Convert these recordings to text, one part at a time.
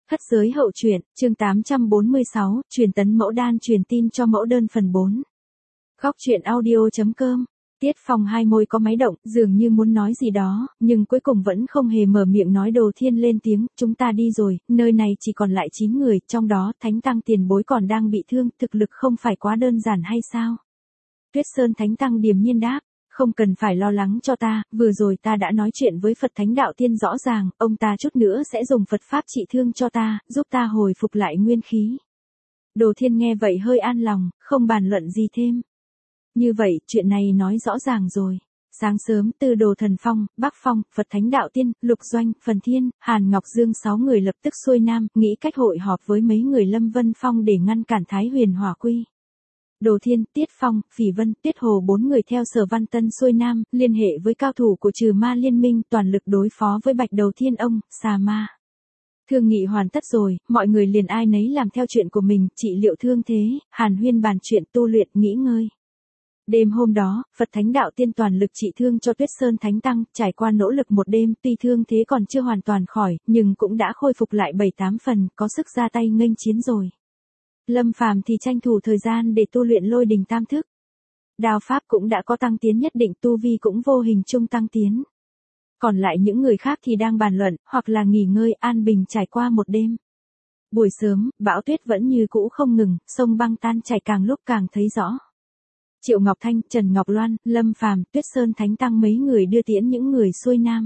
Thất giới hậu truyện, chương 846, truyền tấn mẫu đan truyền tin cho mẫu đơn phần 4. Góc truyện audio.com. Tiết Phong hai môi có máy động, dường như muốn nói gì đó, nhưng cuối cùng vẫn không hề mở miệng nói. Đồ Thiên lên tiếng, chúng ta đi rồi, nơi này chỉ còn lại 9 người, trong đó Thánh Tăng tiền bối còn đang bị thương, thực lực không phải quá đơn giản hay sao? Tuyết Sơn Thánh Tăng điềm nhiên đáp. Không cần phải lo lắng cho ta, vừa rồi ta đã nói chuyện với Phật Thánh Đạo Tiên rõ ràng, ông ta chút nữa sẽ dùng Phật Pháp trị thương cho ta, giúp ta hồi phục lại nguyên khí. Đồ Thiên nghe vậy hơi an lòng, không bàn luận gì thêm. Như vậy, chuyện này nói rõ ràng rồi. Sáng sớm, Tư Đồ Thần Phong, Bắc Phong, Phật Thánh Đạo Tiên, Lục Doanh, Phần Thiên, Hàn Ngọc Dương 6 người lập tức xuôi nam, nghĩ cách hội họp với mấy người Lâm Vân Phong để ngăn cản Thái Huyền Hỏa Quy. Đồ Thiên, Tiết Phong, Phỉ Vân, Tiết Hồ 4 người theo Sở Văn Tân xuôi nam, liên hệ với cao thủ của Trừ Ma Liên Minh, toàn lực đối phó với Bạch Đầu Thiên Ông, Xà Ma. Thương nghị hoàn tất rồi, mọi người liền ai nấy làm theo chuyện của mình, trị liệu thương thế, hàn huyên bàn chuyện tu luyện, nghỉ ngơi. Đêm hôm đó, Phật Thánh Đạo Tiên toàn lực trị thương cho Tuyết Sơn Thánh Tăng, trải qua nỗ lực một đêm, tuy thương thế còn chưa hoàn toàn khỏi, nhưng cũng đã khôi phục lại 7-8 phần, có sức ra tay nghênh chiến rồi. Lâm Phàm thì tranh thủ thời gian để tu luyện Lôi Đình Tam Thức. Đao pháp cũng đã có tăng tiến nhất định, tu vi cũng vô hình chung tăng tiến. Còn lại những người khác thì đang bàn luận, hoặc là nghỉ ngơi an bình trải qua một đêm. Buổi sớm, bão tuyết vẫn như cũ không ngừng, sông băng tan chảy càng lúc càng thấy rõ. Triệu Ngọc Thanh, Trần Ngọc Loan, Lâm Phàm, Tuyết Sơn Thánh Tăng mấy người đưa tiễn những người xuôi nam.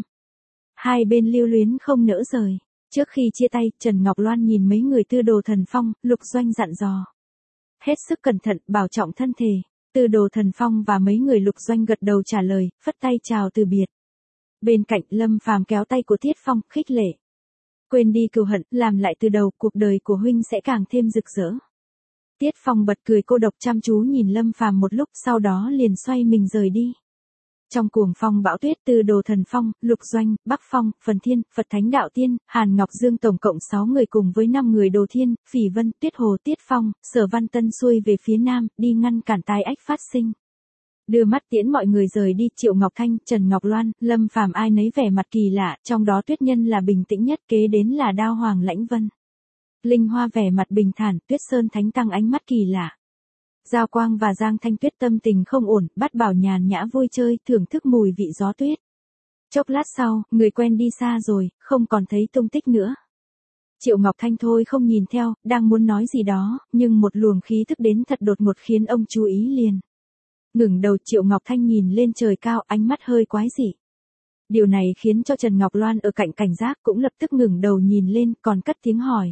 Hai bên lưu luyến không nỡ rời. Trước khi chia tay, Trần Ngọc Loan nhìn mấy người Tư Đồ Thần Phong, Lục Doanh dặn dò. Hết sức cẩn thận, bảo trọng thân thể. Tư Đồ Thần Phong và mấy người Lục Doanh gật đầu trả lời, phất tay chào từ biệt. Bên cạnh, Lâm Phàm kéo tay của Tiết Phong, khích lệ. Quên đi cừu hận, làm lại từ đầu, cuộc đời của huynh sẽ càng thêm rực rỡ. Tiết Phong bật cười cô độc chăm chú nhìn Lâm Phàm một lúc, sau đó liền xoay mình rời đi. Trong cuồng phong bão tuyết, Tư Đồ Thần Phong, Lục Doanh, Bắc Phong, Phần Thiên, Phật Thánh Đạo Tiên, Hàn Ngọc Dương tổng cộng 6 người cùng với 5 người Đồ Thiên, Phỉ Vân, Tuyết Hồ, Tiết Phong, Sở Văn Tân xuôi về phía nam, đi ngăn cản tai ách phát sinh. Đưa mắt tiễn mọi người rời đi, Triệu Ngọc Thanh, Trần Ngọc Loan, Lâm Phàm ai nấy vẻ mặt kỳ lạ, trong đó Tuyết Nhân là bình tĩnh nhất, kế đến là Đao Hoàng Lãnh Vân. Linh Hoa vẻ mặt bình thản, Tuyết Sơn Thánh Tăng ánh mắt kỳ lạ. Giao Quang và Giang Thanh Tuyết tâm tình không ổn, bắt Bảo nhàn nhã vui chơi, thưởng thức mùi vị gió tuyết. Chốc lát sau, người quen đi xa rồi, không còn thấy tung tích nữa. Triệu Ngọc Thanh thôi không nhìn theo, đang muốn nói gì đó, nhưng một luồng khí thức đến thật đột ngột khiến ông chú ý liền. Ngẩng đầu, Triệu Ngọc Thanh nhìn lên trời cao, ánh mắt hơi quái dị. Điều này khiến cho Trần Ngọc Loan ở cạnh cảnh giác cũng lập tức ngẩng đầu nhìn lên, còn cất tiếng hỏi.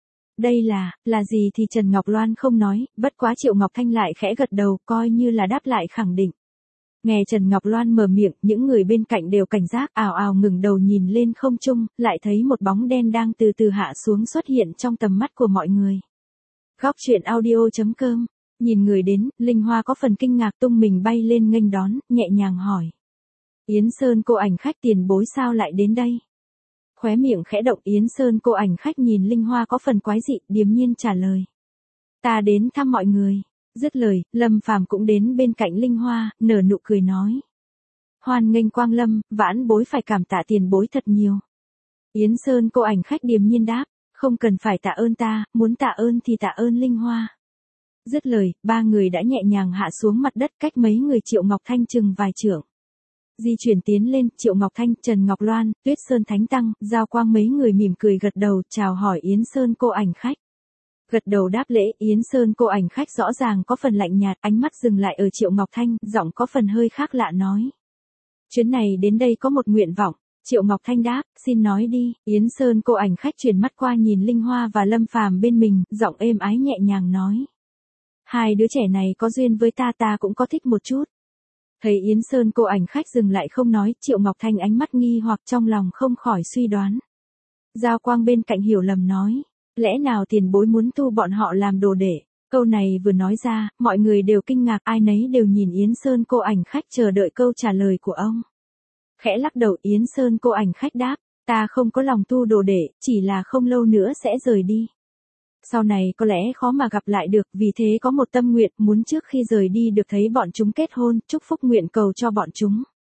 Đây là gì thì Trần Ngọc Loan không nói, bất quá Triệu Ngọc Thanh lại khẽ gật đầu, coi như là đáp lại khẳng định. Nghe Trần Ngọc Loan mở miệng, những người bên cạnh đều cảnh giác, ào ào ngẩng đầu nhìn lên không trung, lại thấy một bóng đen đang từ từ hạ xuống xuất hiện trong tầm mắt của mọi người. Góc truyện audio.com. Nhìn người đến, Linh Hoa có phần kinh ngạc, tung mình bay lên nghênh đón, nhẹ nhàng hỏi. Yến Sơn cô ảnh khách tiền bối sao lại đến đây? Khóe miệng khẽ động, Yến Sơn cô ảnh khách nhìn Linh Hoa có phần quái dị, điềm nhiên trả lời. Ta đến thăm mọi người. Dứt lời, Lâm Phàm cũng đến bên cạnh Linh Hoa, nở nụ cười nói. Hoan nghênh quang lâm, vãn bối phải cảm tạ tiền bối thật nhiều. Yến Sơn cô ảnh khách điềm nhiên đáp, không cần phải tạ ơn ta, muốn tạ ơn thì tạ ơn Linh Hoa. Dứt lời, ba người đã nhẹ nhàng hạ xuống mặt đất, cách mấy người Triệu Ngọc Thanh chừng vài trượng. Di chuyển tiến lên, Triệu Ngọc Thanh, Trần Ngọc Loan, Tuyết Sơn Thánh Tăng, Giao Quang mấy người mỉm cười gật đầu, chào hỏi Yến Sơn cô ảnh khách. Gật đầu đáp lễ, Yến Sơn cô ảnh khách rõ ràng có phần lạnh nhạt, ánh mắt dừng lại ở Triệu Ngọc Thanh, giọng có phần hơi khác lạ nói. Chuyến này đến đây có một nguyện vọng. Triệu Ngọc Thanh đáp, xin nói đi. Yến Sơn cô ảnh khách chuyển mắt qua nhìn Linh Hoa và Lâm Phàm bên mình, giọng êm ái nhẹ nhàng nói. Hai đứa trẻ này có duyên với ta cũng có thích một chút. Thấy Yến Sơn cô ảnh khách dừng lại không nói, Triệu Ngọc Thanh ánh mắt nghi hoặc trong lòng không khỏi suy đoán. Giao Quang bên cạnh hiểu lầm nói, lẽ nào tiền bối muốn tu bọn họ làm đồ đệ? Câu này vừa nói ra, mọi người đều kinh ngạc, ai nấy đều nhìn Yến Sơn cô ảnh khách chờ đợi câu trả lời của ông. Khẽ lắc đầu, Yến Sơn cô ảnh khách đáp, ta không có lòng tu đồ đệ, chỉ là không lâu nữa sẽ rời đi. Sau này có lẽ khó mà gặp lại được, vì thế có một tâm nguyện, muốn trước khi rời đi được thấy bọn chúng kết hôn, chúc phúc nguyện cầu cho bọn chúng.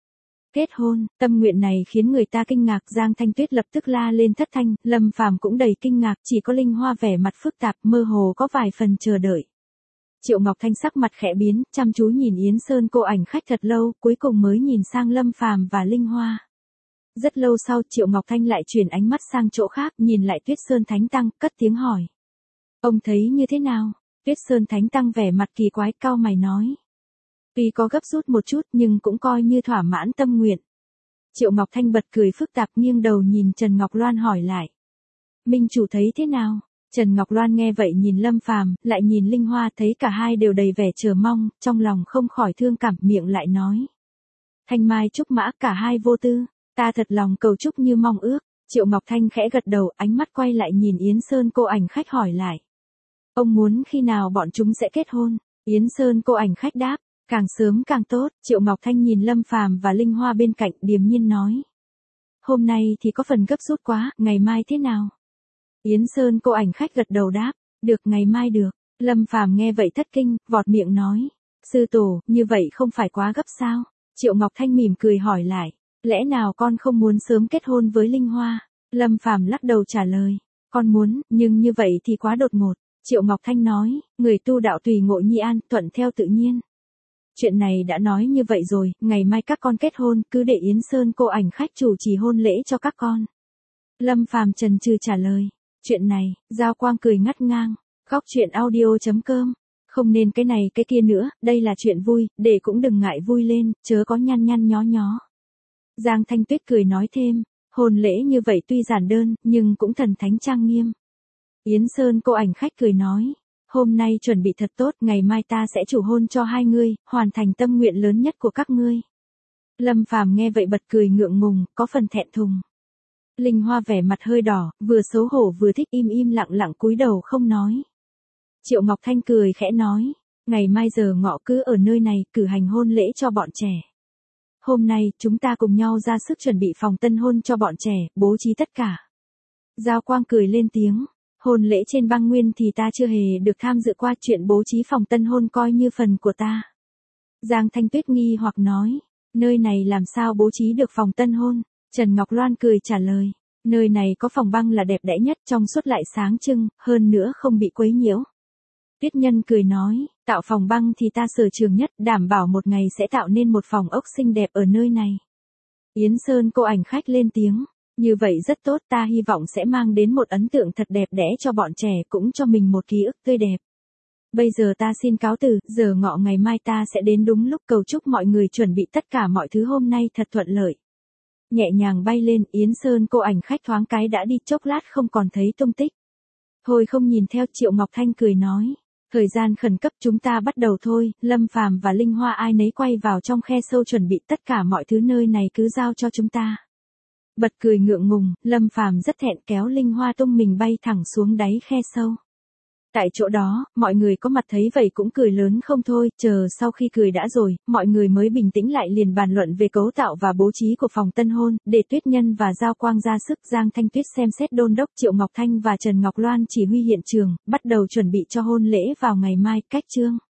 Kết hôn, tâm nguyện này khiến người ta kinh ngạc, Giang Thanh Tuyết lập tức la lên thất thanh, Lâm Phàm cũng đầy kinh ngạc, chỉ có Linh Hoa vẻ mặt phức tạp, mơ hồ có vài phần chờ đợi. Triệu Ngọc Thanh sắc mặt khẽ biến, chăm chú nhìn Yến Sơn cô ảnh khách thật lâu, cuối cùng mới nhìn sang Lâm Phàm và Linh Hoa. Rất lâu sau, Triệu Ngọc Thanh lại chuyển ánh mắt sang chỗ khác, nhìn lại Tuyết Sơn Thánh Tăng, cất tiếng hỏi. Ông thấy như thế nào? Tuyết Sơn Thánh Tăng vẻ mặt kỳ quái, cau mày nói. Tuy có gấp rút một chút nhưng cũng coi như thỏa mãn tâm nguyện. Triệu Ngọc Thanh bật cười phức tạp, nghiêng đầu nhìn Trần Ngọc Loan hỏi lại. Minh chủ thấy thế nào? Trần Ngọc Loan nghe vậy nhìn Lâm Phàm, lại nhìn Linh Hoa, thấy cả hai đều đầy vẻ chờ mong, trong lòng không khỏi thương cảm, miệng lại nói. Thanh mai trúc mã, cả hai vô tư, ta thật lòng cầu chúc như mong ước. Triệu Ngọc Thanh khẽ gật đầu, ánh mắt quay lại nhìn Yến Sơn cô ảnh khách hỏi lại. Ông muốn khi nào bọn chúng sẽ kết hôn? Yến Sơn cô ảnh khách đáp. Càng sớm càng tốt. Triệu Ngọc Thanh nhìn Lâm Phàm và Linh Hoa bên cạnh, điềm nhiên nói. Hôm nay thì có phần gấp rút quá, ngày mai thế nào? Yến Sơn cô ảnh khách gật đầu đáp. Được, ngày mai được. Lâm Phàm nghe vậy thất kinh, vọt miệng nói. Sư tổ, như vậy không phải quá gấp sao? Triệu Ngọc Thanh mỉm cười hỏi lại. Lẽ nào con không muốn sớm kết hôn với Linh Hoa? Lâm Phàm lắc đầu trả lời. Con muốn, nhưng như vậy thì quá đột ngột. Triệu Ngọc Thanh nói. Người tu đạo tùy ngộ nhi an, thuận theo tự nhiên. Chuyện này đã nói như vậy rồi, ngày mai các con kết hôn, cứ để Yến Sơn cô ảnh khách chủ trì hôn lễ cho các con. Lâm Phàm chần chừ trả lời. Chuyện này, Giao Quang cười ngắt ngang. Góc chuyện audio.com. Không nên cái này cái kia nữa, đây là chuyện vui, để cũng đừng ngại vui lên, chớ có nhăn nhăn nhó nhó. Giang Thanh Tuyết cười nói thêm. Hôn lễ như vậy tuy giản đơn, nhưng cũng thần thánh trang nghiêm. Yến Sơn cô ảnh khách cười nói. Hôm nay chuẩn bị thật tốt, ngày mai ta sẽ chủ hôn cho hai ngươi, hoàn thành tâm nguyện lớn nhất của các ngươi. Lâm Phàm nghe vậy bật cười ngượng ngùng, có phần thẹn thùng. Linh Hoa vẻ mặt hơi đỏ, vừa xấu hổ vừa thích, im lặng lặng cúi đầu không nói. Triệu Ngọc Thanh cười khẽ nói, ngày mai giờ ngọ cứ ở nơi này, cử hành hôn lễ cho bọn trẻ. Hôm nay, chúng ta cùng nhau ra sức chuẩn bị phòng tân hôn cho bọn trẻ, bố trí tất cả. Giao Quang cười lên tiếng. Hôn lễ trên băng nguyên thì ta chưa hề được tham dự qua, chuyện bố trí phòng tân hôn coi như phần của ta. Giang Thanh Tuyết nghi hoặc nói, nơi này làm sao bố trí được phòng tân hôn? Trần Ngọc Loan cười trả lời, nơi này có phòng băng là đẹp đẽ nhất, trong suốt lại sáng trưng, hơn nữa không bị quấy nhiễu. Tuyết Nhân cười nói, tạo phòng băng thì ta sở trường nhất, đảm bảo một ngày sẽ tạo nên một phòng ốc xinh đẹp ở nơi này. Yến Sơn cô ảnh khách lên tiếng. Như vậy rất tốt, ta hy vọng sẽ mang đến một ấn tượng thật đẹp đẽ cho bọn trẻ, cũng cho mình một ký ức tươi đẹp. Bây giờ ta xin cáo từ, giờ ngọ ngày mai ta sẽ đến đúng lúc, cầu chúc mọi người chuẩn bị tất cả mọi thứ hôm nay thật thuận lợi. Nhẹ nhàng bay lên, Yến Sơn cô ảnh khách thoáng cái đã đi, chốc lát không còn thấy tung tích. Thôi không nhìn theo, Triệu Ngọc Thanh cười nói. Thời gian khẩn cấp, chúng ta bắt đầu thôi. Lâm Phàm và Linh Hoa ai nấy quay vào trong khe sâu chuẩn bị tất cả mọi thứ, nơi này cứ giao cho chúng ta. Bật cười ngượng ngùng, Lâm Phàm rất thẹn, kéo Linh Hoa tung mình bay thẳng xuống đáy khe sâu. Tại chỗ đó, mọi người có mặt thấy vậy cũng cười lớn không thôi, chờ sau khi cười đã rồi, mọi người mới bình tĩnh lại, liền bàn luận về cấu tạo và bố trí của phòng tân hôn, để Tuyết Nhân và Giao Quang ra sức, Giang Thanh Tuyết xem xét đôn đốc, Triệu Ngọc Thanh và Trần Ngọc Loan chỉ huy hiện trường, bắt đầu chuẩn bị cho hôn lễ vào ngày mai. Cách chương